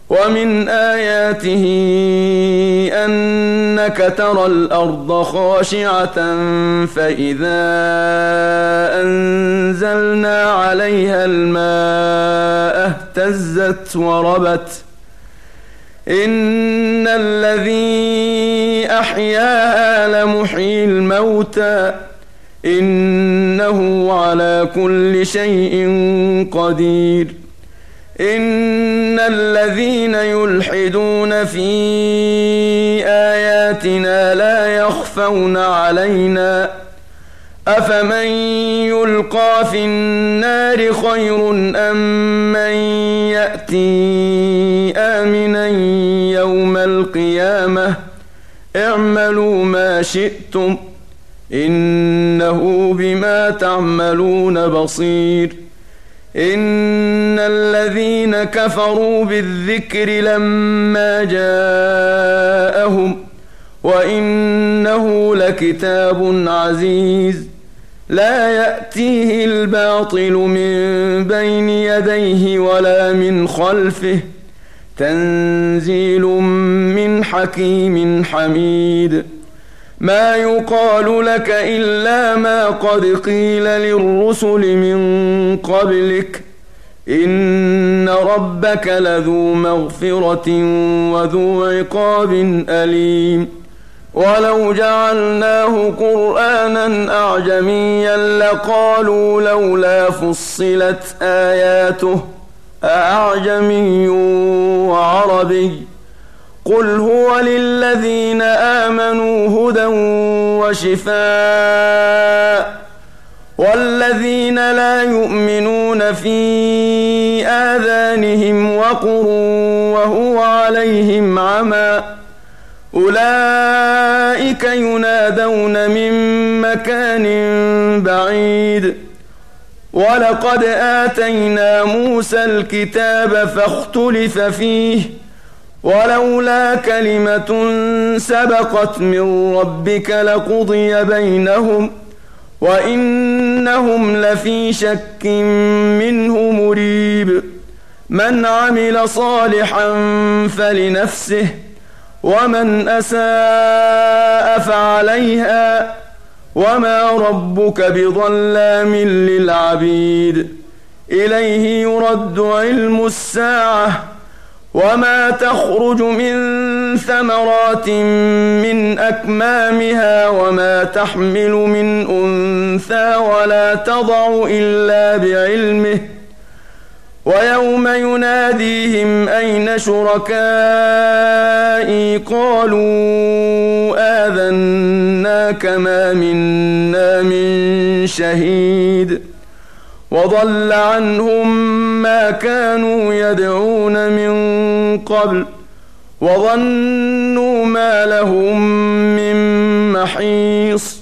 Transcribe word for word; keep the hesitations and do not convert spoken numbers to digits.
ومن آياته أنك ترى الأرض خاشعة فإذا أنزلنا عليها الماء اهتزت وربت إن الذي أحياها لمحيي الموتى إنه على كل شيء قدير إن الذين يلحدون في آياتنا لا يخفون علينا أفمن يلقى في النار خير أم من يأتي آمنا يوم القيامة اعملوا ما شئتم إنه بما تعملون بصير إن الذين كفروا بالذكر لما جاءهم وإنه لكتاب عزيز لا يأتيه الباطل من بين يديه ولا من خلفه تنزيل من حكيم حميد ما يقال لك إلا ما قد قيل للرسل من قبلك إن ربك لذو مغفرة وذو عقاب أليم ولو جعلناه قرآنا أعجميا لقالوا لولا فصلت آياته أعجمي وعربي قل هو للذين آمنوا هدى وشفاء والذين لا يؤمنون في آذانهم وقر وهو عليهم عمى أولئك ينادون من مكان بعيد ولقد آتينا موسى الكتاب فاختلف فيه ولولا كلمة سبقت من ربك لقضي بينهم وإنهم لفي شك منه مريب من عمل صالحا فلنفسه ومن أساء فعليها وما ربك بظلام للعبيد إليه يرد علم الساعة وما تخرج من ثمرات من أكمامها وما تحمل من أنثى ولا تضع إلا بعلمه ويوم يناديهم أين شركائي قالوا آذناك ما منا من شهيد وضل عنهم ما كانوا يدعون من قبل وظنوا ما لهم من محيص